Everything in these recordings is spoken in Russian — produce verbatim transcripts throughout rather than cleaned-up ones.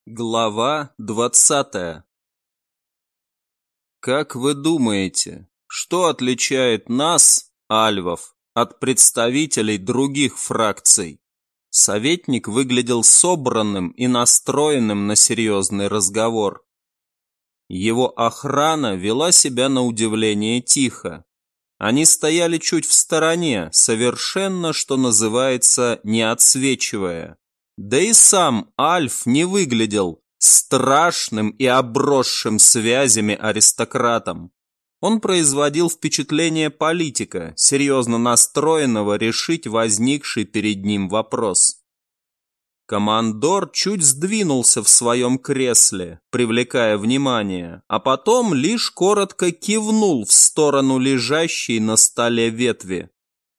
Глава двадцатая. Как вы думаете, что отличает нас, альвов, от представителей других фракций? Советник выглядел собранным и настроенным на серьезный разговор. Его охрана вела себя на удивление тихо. Они стояли чуть в стороне, совершенно, что называется, не отсвечивая. Да и сам Альф не выглядел страшным и обросшим связями аристократом. Он производил впечатление политика, серьезно настроенного решить возникший перед ним вопрос. Командор чуть сдвинулся в своем кресле, привлекая внимание, а потом лишь коротко кивнул в сторону лежащей на столе ветви.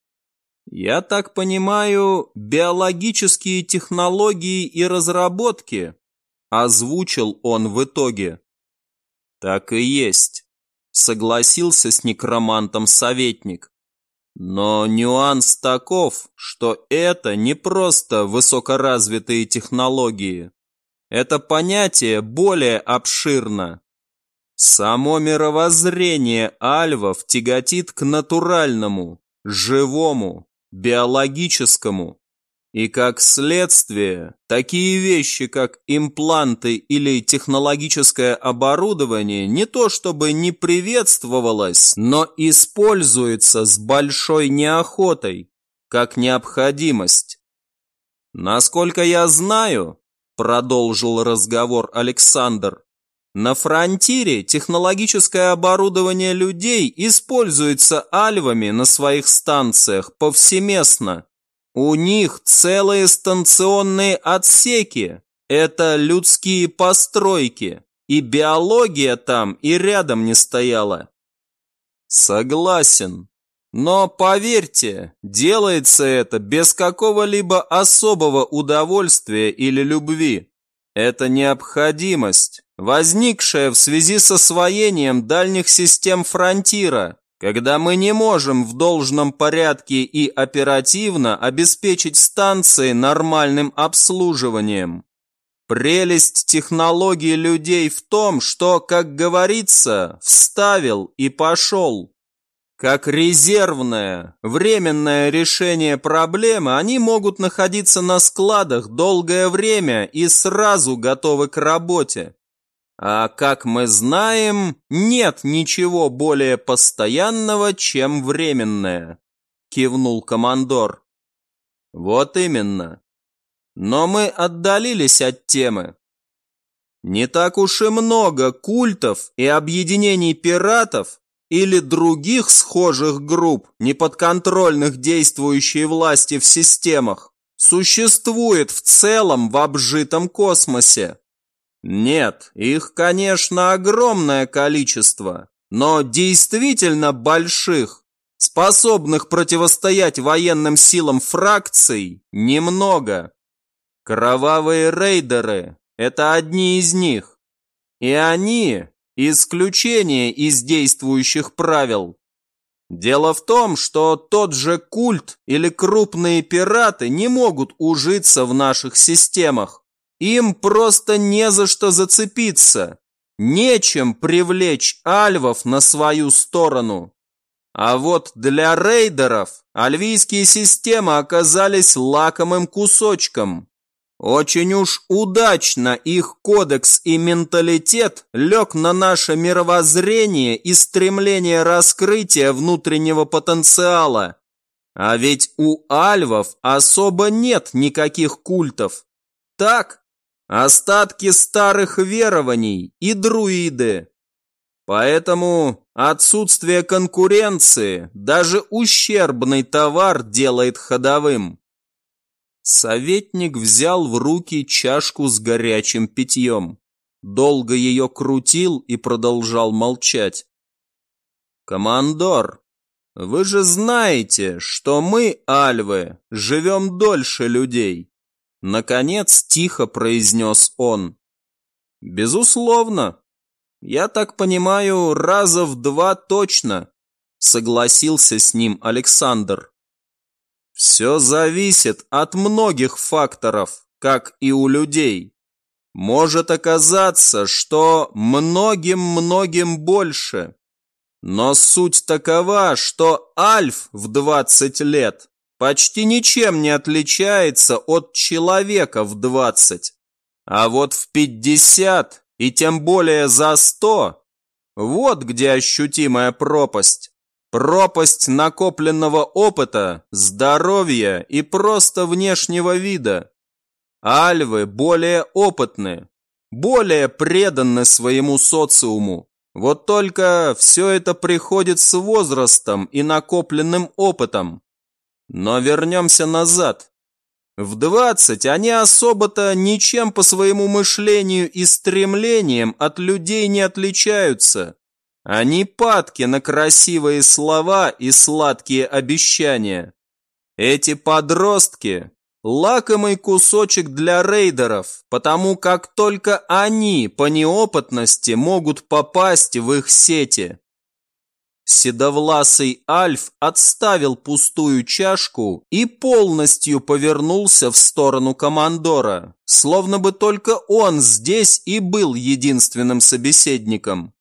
«Я так понимаю, биологические технологии и разработки», озвучил он в итоге. «Так и есть», согласился с некромантом советник. «Но нюанс таков, что это не просто высокоразвитые технологии. Это понятие более обширно. Само мировоззрение альвов тяготит к натуральному, живому, биологическому, и как следствие, такие вещи, как импланты или технологическое оборудование, не то чтобы не приветствовалось, но используется с большой неохотой, как необходимость. Насколько я знаю, продолжил разговор Александр, на фронтире технологическое оборудование людей используется альвами на своих станциях повсеместно. У них целые станционные отсеки, это людские постройки, и биология там и рядом не стояла. Согласен, но поверьте, делается это без какого-либо особого удовольствия или любви. Это необходимость, возникшая в связи с освоением дальних систем фронтира, когда мы не можем в должном порядке и оперативно обеспечить станции нормальным обслуживанием. Прелесть технологий людей в том, что, как говорится, вставил и пошел. Как резервное, временное решение проблемы, они могут находиться на складах долгое время и сразу готовы к работе. А как мы знаем, нет ничего более постоянного, чем временное, кивнул командор. Вот именно. Но мы отдалились от темы. Не так уж и много культов и объединений пиратов или других схожих групп, неподконтрольных действующей власти в системах, существует в целом в обжитом космосе. Нет, их, конечно, огромное количество, но действительно больших, способных противостоять военным силам фракций, немного. Кровавые рейдеры – это одни из них. И они – исключение из действующих правил. Дело в том, что тот же культ или крупные пираты не могут ужиться в наших системах. Им просто не за что зацепиться, нечем привлечь альвов на свою сторону. А вот для рейдеров альвийские системы оказались лакомым кусочком. Очень уж удачно их кодекс и менталитет лег на наше мировоззрение и стремление раскрытия внутреннего потенциала. А ведь у альвов особо нет никаких культов. Так, остатки старых верований и друиды. Поэтому отсутствие конкуренции даже ущербный товар делает ходовым. Советник взял в руки чашку с горячим питьем, долго ее крутил и продолжал молчать. «Командор, вы же знаете, что мы, альвы, живем дольше людей». Наконец тихо произнес он. «Безусловно. Я так понимаю, раза в два точно», согласился с ним Александр. «Все зависит от многих факторов, как и у людей. может оказаться, что многим-многим больше. Но суть такова, что Альф в двадцать лет почти ничем не отличается от человека в двадцать. А вот в пятьдесят и тем более за сто, вот где ощутимая пропасть. Пропасть накопленного опыта, здоровья и просто внешнего вида. Альвы более опытны, более преданы своему социуму. Вот только все это приходит с возрастом и накопленным опытом. Но вернемся назад. В двадцать они особо-то ничем по своему мышлению и стремлениям от людей не отличаются. Они падки на красивые слова и сладкие обещания. Эти подростки – лакомый кусочек для рейдеров, потому как только они по неопытности могут попасть в их сети. Седовласый Альф отставил пустую чашку и полностью повернулся в сторону командора, словно бы только он здесь и был единственным собеседником.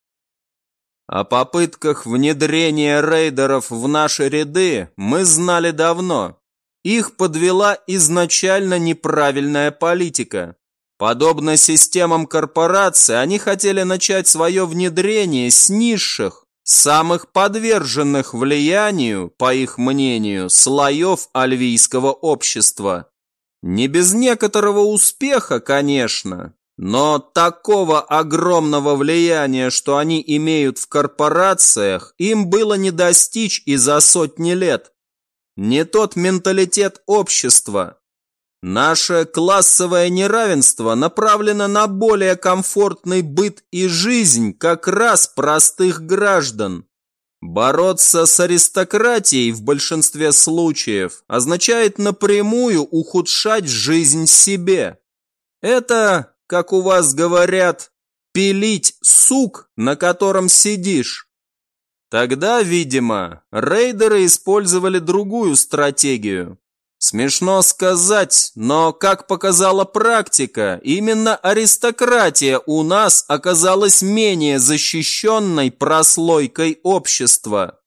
О попытках внедрения рейдеров в наши ряды мы знали давно. Их подвела изначально неправильная политика. Подобно системам корпораций, они хотели начать свое внедрение с низших, самых подверженных влиянию, по их мнению, слоев альвийского общества. Не без некоторого успеха, конечно, но такого огромного влияния, что они имеют в корпорациях, им было не достичь и за сотни лет. Не тот менталитет общества. Наше классовое неравенство направлено на более комфортный быт и жизнь как раз простых граждан. Бороться с аристократией в большинстве случаев означает напрямую ухудшать жизнь себе. Это, как у вас говорят, пилить сук, на котором сидишь. Тогда, видимо, рейдеры использовали другую стратегию. Смешно сказать, но, как показала практика, именно аристократия у нас оказалась менее защищенной прослойкой общества.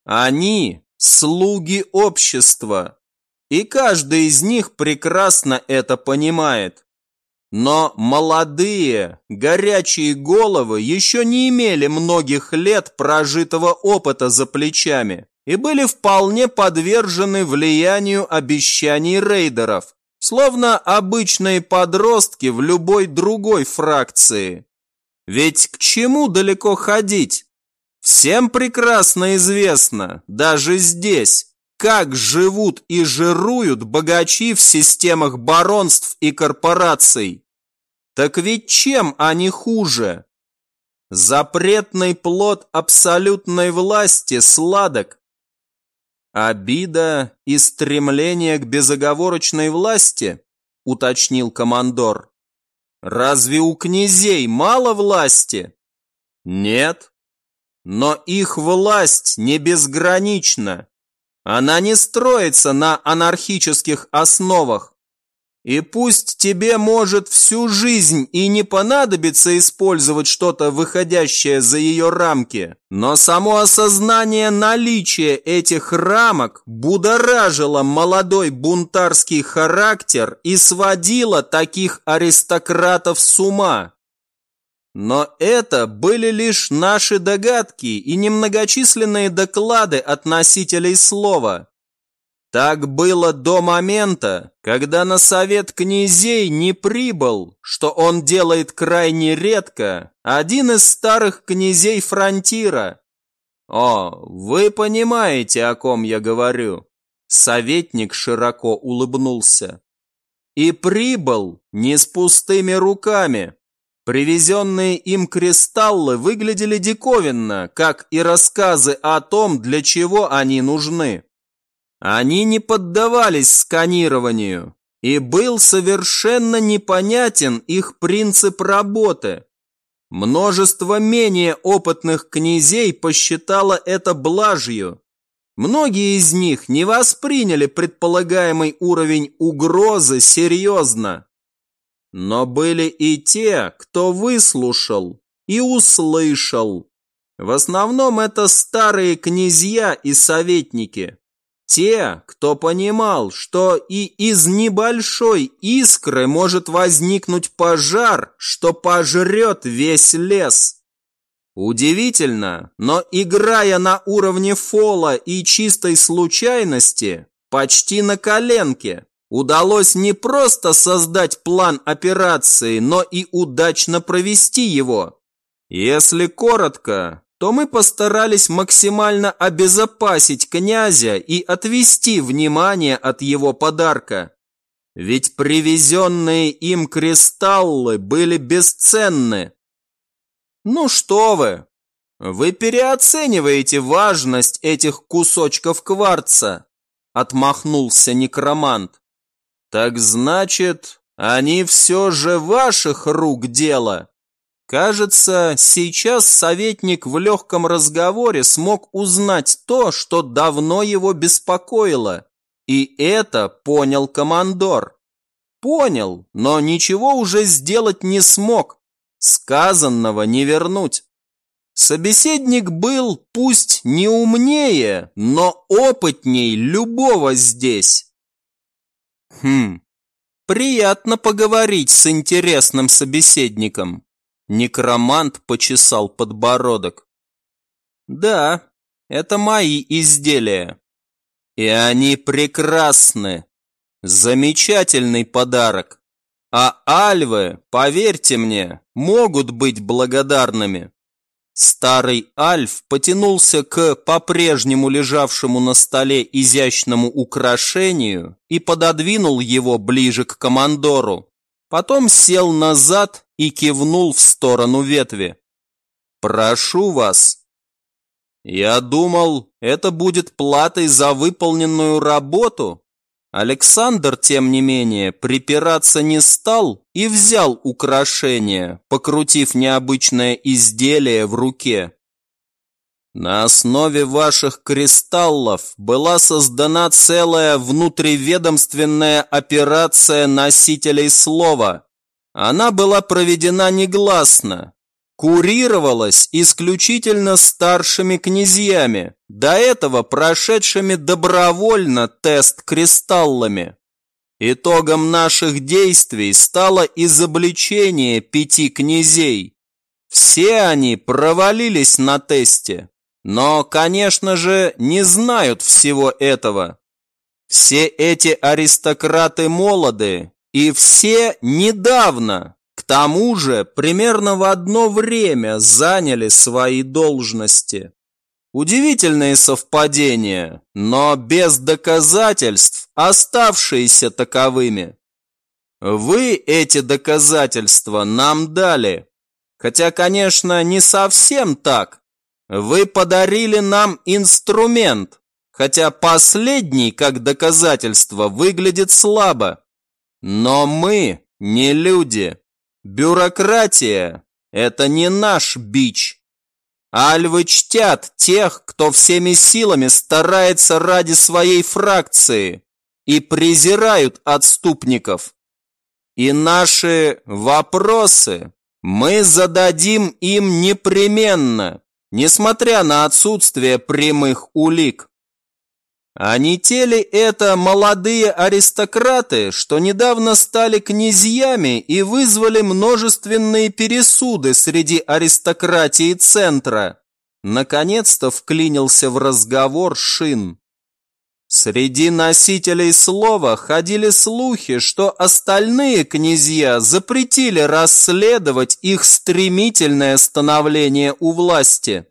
Они – слуги общества, и каждый из них прекрасно это понимает. Но молодые, горячие головы еще не имели многих лет прожитого опыта за плечами и были вполне подвержены влиянию обещаний рейдеров, словно обычные подростки в любой другой фракции. Ведь к чему далеко ходить? Всем прекрасно известно, даже здесь, как живут и жируют богачи в системах баронств и корпораций. Так ведь чем они хуже? Запретный плод абсолютной власти сладок. Обида и стремление к безоговорочной власти, уточнил командор. Разве у князей мало власти? Нет. Но их власть не безгранична. Она не строится на анархических основах. И пусть тебе может всю жизнь и не понадобится использовать что-то, выходящее за ее рамки, но само осознание наличия этих рамок будоражило молодой бунтарский характер и сводило таких аристократов с ума. Но это были лишь наши догадки и немногочисленные доклады от носителей слова. Так было до момента, когда на совет князей не прибыл, что он делает крайне редко, один из старых князей Фронтира. О, вы понимаете, о ком я говорю. Советник широко улыбнулся. И прибыл не с пустыми руками. Привезенные им кристаллы выглядели диковинно, как и рассказы о том, для чего они нужны. Они не поддавались сканированию, и был совершенно непонятен их принцип работы. Множество менее опытных князей посчитало это блажью. Многие из них не восприняли предполагаемый уровень угрозы серьезно. но были и те, кто выслушал и услышал. В основном это старые князья и советники. Те, кто понимал, что и из небольшой искры может возникнуть пожар, что пожрет весь лес. Удивительно, но играя на уровне фола и чистой случайности, почти на коленке, удалось не просто создать план операции, но и удачно провести его. Если коротко, то мы постарались максимально обезопасить князя и отвести внимание от его подарка. Ведь привезенные им кристаллы были бесценны. Ну что вы, вы переоцениваете важность этих кусочков кварца, отмахнулся некромант. Так значит, они все же ваших рук дело. Кажется, сейчас советник в легком разговоре смог узнать то, что давно его беспокоило. И это понял командор. Понял, но ничего уже сделать не смог. Сказанного не вернуть. Собеседник был пусть не умнее, но опытней любого здесь. Хм, приятно поговорить с интересным собеседником. Некромант почесал подбородок. Да, это мои изделия. И они прекрасны. Замечательный подарок. А альвы, поверьте мне, могут быть благодарными. Старый альф потянулся к по-прежнему лежавшему на столе изящному украшению и пододвинул его ближе к командору. Потом сел назад и кивнул в сторону ветви. «Прошу вас». «Я думал, это будет платой за выполненную работу». Александр, тем не менее, припираться не стал и взял украшение, покрутив необычное изделие в руке. На основе ваших кристаллов была создана целая внутриведомственная операция носителей слова. Она была проведена негласно, курировалась исключительно старшими князьями, до этого прошедшими добровольно тест кристаллами. Итогом наших действий стало изобличение пяти князей. Все они провалились на тесте. Но, конечно же, не знают всего этого. Все эти аристократы молоды, и все недавно, к тому же, примерно в одно время заняли свои должности. Удивительные совпадения, но без доказательств, оставшиеся таковыми. Вы эти доказательства нам дали, хотя, конечно, не совсем так. Вы подарили нам инструмент, хотя последний, как доказательство, выглядит слабо. Но мы не люди. Бюрократия – это не наш бич. Альвы чтят тех, кто всеми силами старается ради своей фракции, и презирают отступников. И наши вопросы мы зададим им непременно, несмотря на отсутствие прямых улик. А не те ли это молодые аристократы, что недавно стали князьями и вызвали множественные пересуды среди аристократии центра? Наконец-то вклинился в разговор Шин. Среди носителей слова ходили слухи, что остальные князья запретили расследовать их стремительное становление у власти.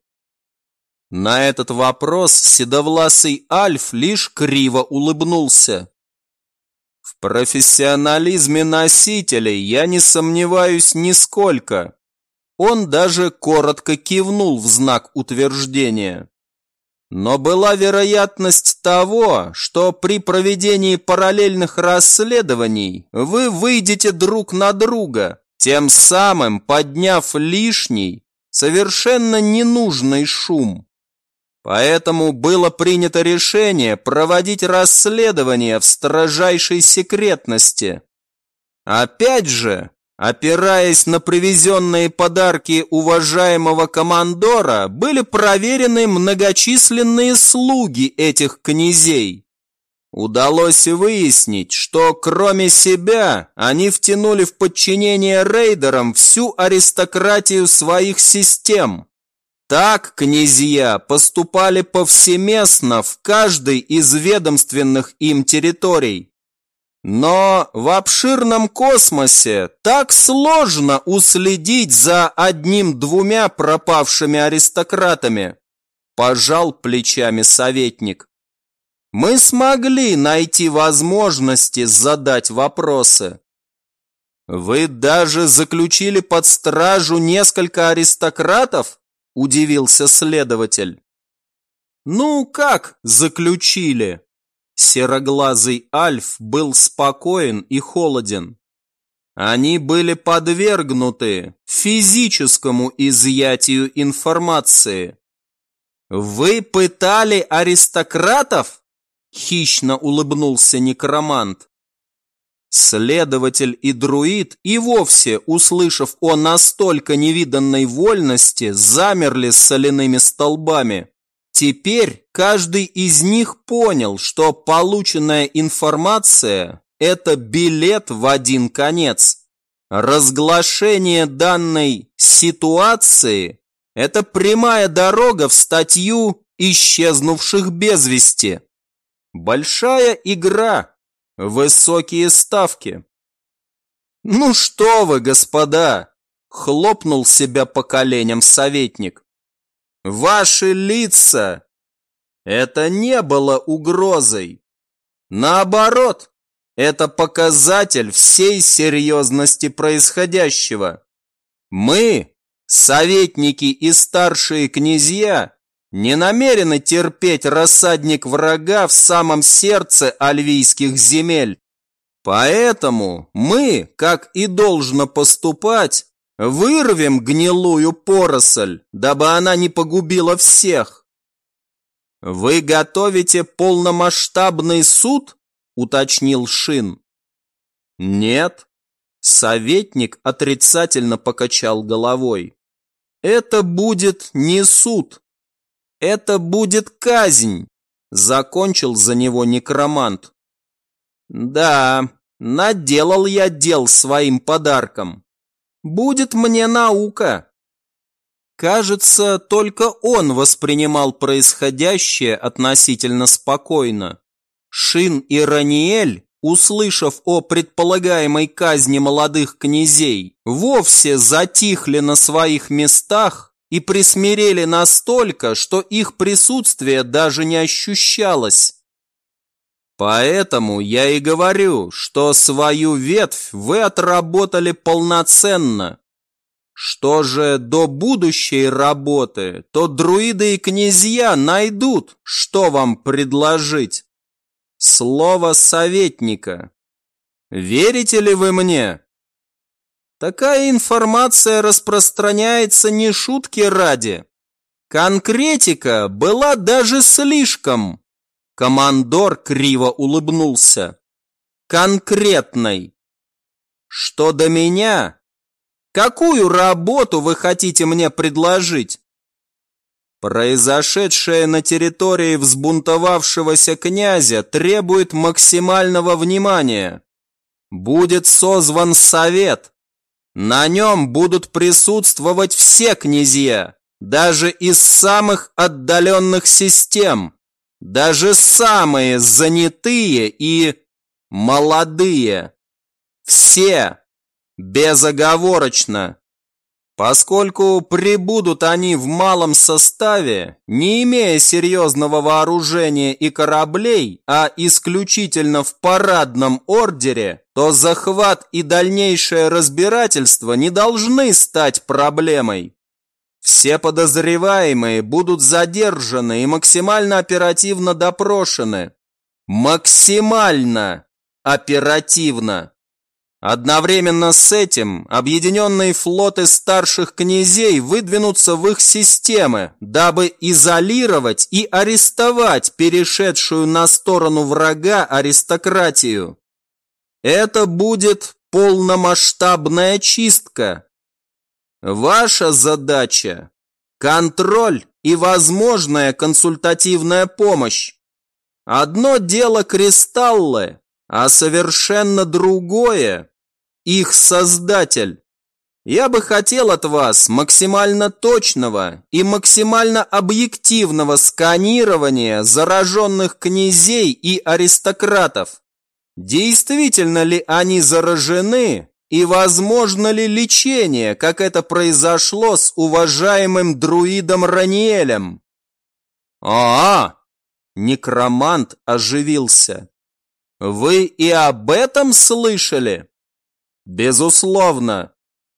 На этот вопрос седовласый Альф лишь криво улыбнулся. В профессионализме носителей я не сомневаюсь нисколько. Он даже коротко кивнул в знак утверждения. Но была вероятность того, что при проведении параллельных расследований вы выйдете друг на друга, тем самым подняв лишний, совершенно ненужный шум. Поэтому было принято решение проводить расследование в строжайшей секретности. Опять же, опираясь на привезенные подарки уважаемого командора, были проверены многочисленные слуги этих князей. Удалось выяснить, что кроме себя они втянули в подчинение рейдерам всю аристократию своих систем. Так князья поступали повсеместно в каждой из ведомственных им территорий. Но в обширном космосе так сложно уследить за одним-двумя пропавшими аристократами, пожал плечами советник. Мы смогли найти возможности задать вопросы. Вы даже заключили под стражу несколько аристократов? Удивился следователь. Ну как заключили? Сероглазый Альф был спокоен и холоден. Они были подвергнуты физическому изъятию информации. Вы пытали аристократов? Хищно улыбнулся некромант. Следователь и друид и вовсе, услышав о настолько невиданной вольности, замерли с соляными столбами. Теперь каждый из них понял, что полученная информация – это билет в один конец. Разглашение данной ситуации – это прямая дорога в статью исчезнувших без вести. Большая игра, высокие ставки. Ну что вы, господа, хлопнул себя по коленям советник. Ваши лица – это не было угрозой. Наоборот, это показатель всей серьезности происходящего. Мы, советники и старшие князья, не намерены терпеть рассадник врага в самом сердце альвийских земель. Поэтому мы, как и должно поступать, вырвем гнилую поросль, дабы она не погубила всех. Вы готовите полномасштабный суд? Уточнил Шин. Нет. Советник отрицательно покачал головой. Это будет не суд. Это будет казнь, закончил за него некромант. Да, наделал я дел своим подарком. Будет мне наука. Кажется, только он воспринимал происходящее относительно спокойно. Шин и Раниэль, услышав о предполагаемой казни молодых князей, вовсе затихли на своих местах и присмирели настолько, что их присутствие даже не ощущалось. Поэтому я и говорю, что свою ветвь вы отработали полноценно. Что же до будущей работы, то друиды и князья найдут, что вам предложить. Слово советника. Верите ли вы мне? Такая информация распространяется не шутки ради. Конкретика была даже слишком. Командор криво улыбнулся. Конкретной. Что до меня? Какую работу вы хотите мне предложить? Произошедшее на территории взбунтовавшегося князя требует максимального внимания. Будет созван совет. На нем будут присутствовать все князья, даже из самых отдаленных систем, даже самые занятые и молодые. Все, безоговорочно. Поскольку прибудут они в малом составе, не имея серьезного вооружения и кораблей, а исключительно в парадном ордере, то захват и дальнейшее разбирательство не должны стать проблемой. Все подозреваемые будут задержаны и максимально оперативно допрошены. Максимально оперативно. Одновременно с этим объединенные флоты старших князей выдвинутся в их системы, дабы изолировать и арестовать перешедшую на сторону врага аристократию. Это будет полномасштабная чистка. Ваша задача – контроль и возможная консультативная помощь. Одно дело кристаллы, а совершенно другое – их создатель. Я бы хотел от вас максимально точного и максимально объективного сканирования зараженных князей и аристократов. Действительно ли они заражены и возможно ли лечение, как это произошло с уважаемым друидом Раниэлем? А-а! Некромант оживился. Вы и об этом слышали? Безусловно.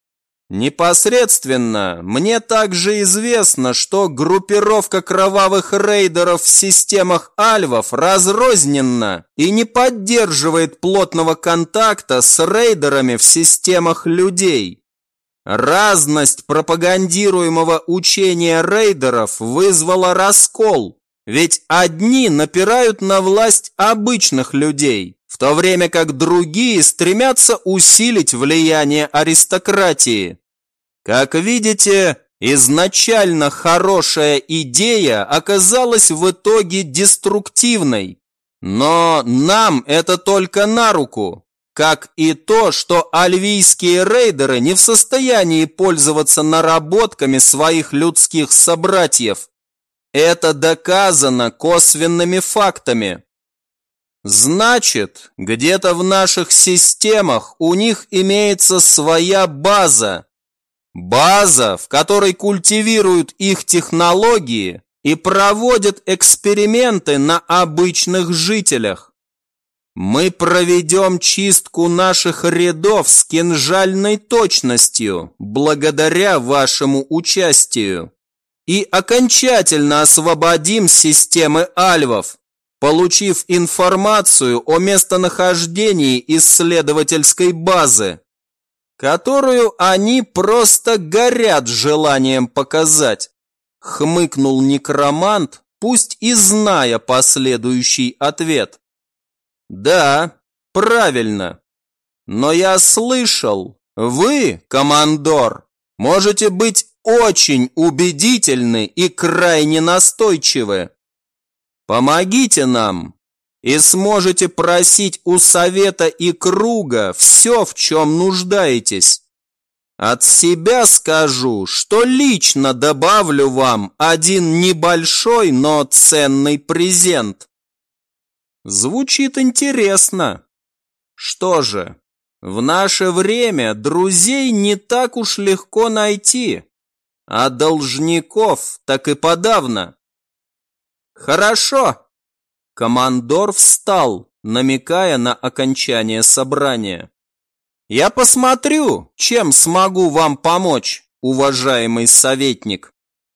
Непосредственно мне также известно, что группировка кровавых рейдеров в системах альвов разрозненна и не поддерживает плотного контакта с рейдерами в системах людей. Разность пропагандируемого учения рейдеров вызвала раскол, ведь одни напирают на власть обычных людей, в то время как другие стремятся усилить влияние аристократии. Как видите, изначально хорошая идея оказалась в итоге деструктивной, но нам это только на руку, как и то, что альвийские рейдеры не в состоянии пользоваться наработками своих людских собратьев. Это доказано косвенными фактами. Значит, где-то в наших системах у них имеется своя база. База, в которой культивируют их технологии и проводят эксперименты на обычных жителях. Мы проведем чистку наших рядов с кинжальной точностью, благодаря вашему участию, и окончательно освободим системы альвов, получив информацию о местонахождении исследовательской базы, которую они просто горят желанием показать, хмыкнул некромант, пусть и зная последующий ответ. Да, правильно. Но я слышал, вы, командор, можете быть очень убедительны и крайне настойчивы. Помогите нам, и сможете просить у совета и круга все, в чем нуждаетесь. От себя скажу, что лично добавлю вам один небольшой, но ценный презент. Звучит интересно. Что же, в наше время друзей не так уж легко найти, а должников так и подавно. Хорошо. Командор встал, намекая на окончание собрания. Я посмотрю, чем смогу вам помочь, уважаемый советник.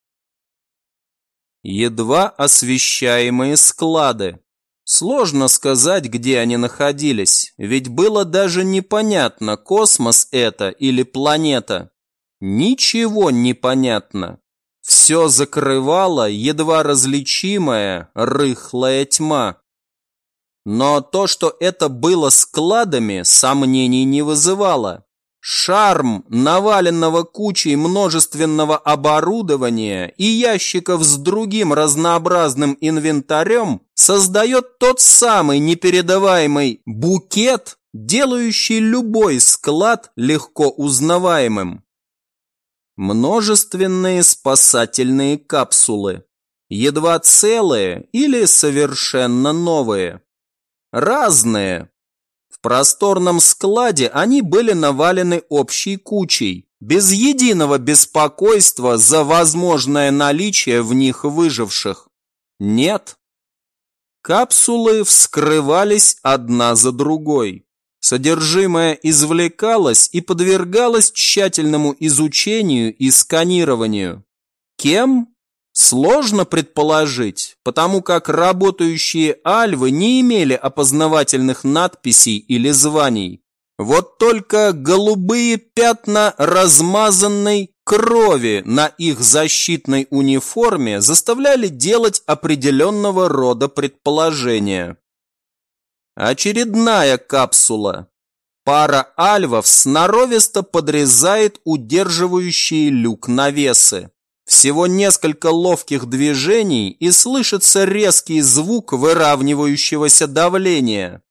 Едва освещаемые склады. Сложно сказать, где они находились, ведь было даже непонятно, космос это или планета. Ничего не понятно. Все закрывала едва различимая рыхлая тьма. Но то, что это было складами, сомнений не вызывало. Шарм наваленного кучей множественного оборудования и ящиков с другим разнообразным инвентарем создает тот самый непередаваемый букет, делающий любой склад легко узнаваемым. Множественные спасательные капсулы, едва целые или совершенно новые. Разные. В просторном складе они были навалены общей кучей, без единого беспокойства за возможное наличие в них выживших. Нет. Капсулы вскрывались одна за другой. Содержимое извлекалось и подвергалось тщательному изучению и сканированию. Кем? Сложно предположить, потому как работающие альвы не имели опознавательных надписей или званий. Вот только голубые пятна размазанной крови на их защитной униформе заставляли делать определенного рода предположения. Очередная капсула. Пара альвов сноровисто подрезает удерживающие люк навесы. Всего несколько ловких движений, и слышится резкий звук выравнивающегося давления.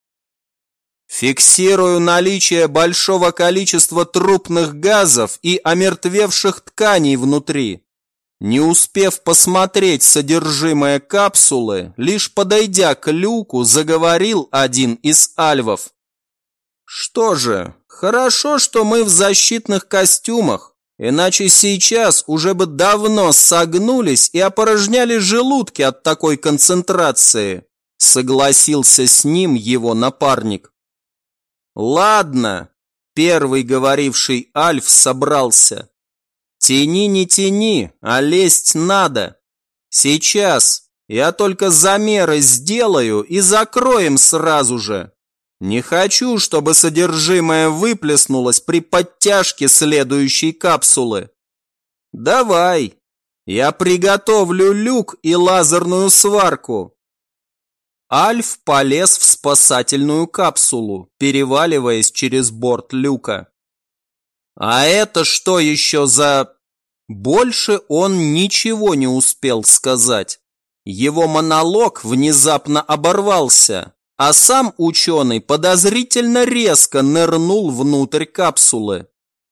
Фиксирую наличие большого количества трупных газов и омертвевших тканей внутри. Не успев посмотреть содержимое капсулы, лишь подойдя к люку, заговорил один из альвов. Что же, хорошо, что мы в защитных костюмах, иначе сейчас уже бы давно согнулись и опорожняли желудки от такой концентрации, согласился с ним его напарник. Ладно, первый говоривший альф собрался. Тяни не тяни, а лезть надо. Сейчас я только замеры сделаю и закроем сразу же. Не хочу, чтобы содержимое выплеснулось при подтяжке следующей капсулы. Давай, я приготовлю люк и лазерную сварку. Альф полез в спасательную капсулу, переваливаясь через борт люка. А это что еще за... Больше он ничего не успел сказать. Его монолог внезапно оборвался, а сам ученый подозрительно резко нырнул внутрь капсулы.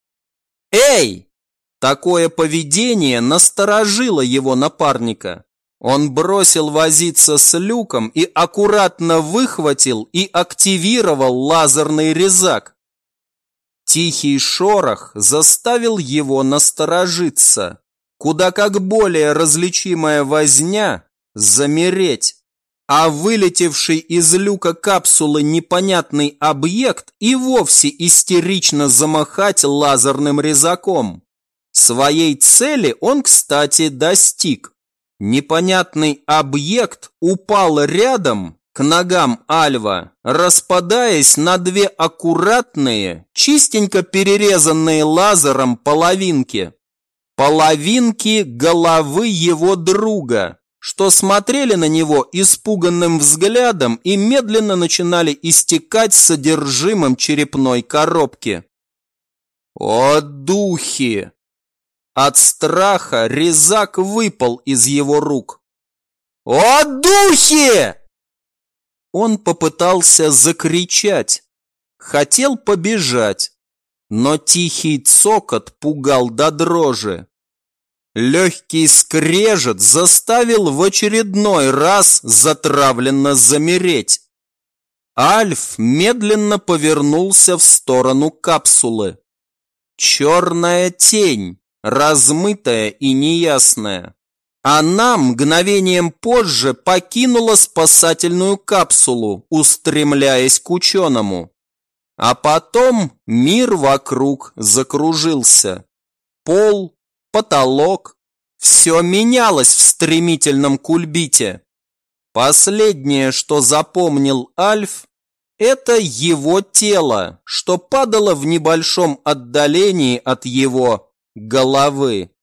«Эй!» Такое поведение насторожило его напарника. Он бросил возиться с люком и аккуратно выхватил и активировал лазерный резак. Тихий шорох заставил его насторожиться, куда как более различимая возня замереть, а вылетевший из люка капсулы непонятный объект и вовсе истерично замахать лазерным резаком. Своей цели он, кстати, достиг. Непонятный объект упал рядом, к ногам альва, распадаясь на две аккуратные, чистенько перерезанные лазером половинки. Половинки головы его друга, что смотрели на него испуганным взглядом и медленно начинали истекать содержимым черепной коробки. О, духи! От страха резак выпал из его рук. «О, духи!» Он попытался закричать, хотел побежать, но тихий цокот пугал до дрожи. Легкий скрежет заставил в очередной раз затравленно замереть. Альф медленно повернулся в сторону капсулы. Черная тень, размытая и неясная. Она мгновением позже покинула спасательную капсулу, устремляясь к ученому. А потом мир вокруг закружился. Пол, потолок, все менялось в стремительном кульбите. Последнее, что запомнил Альф, это его тело, что падало в небольшом отдалении от его головы.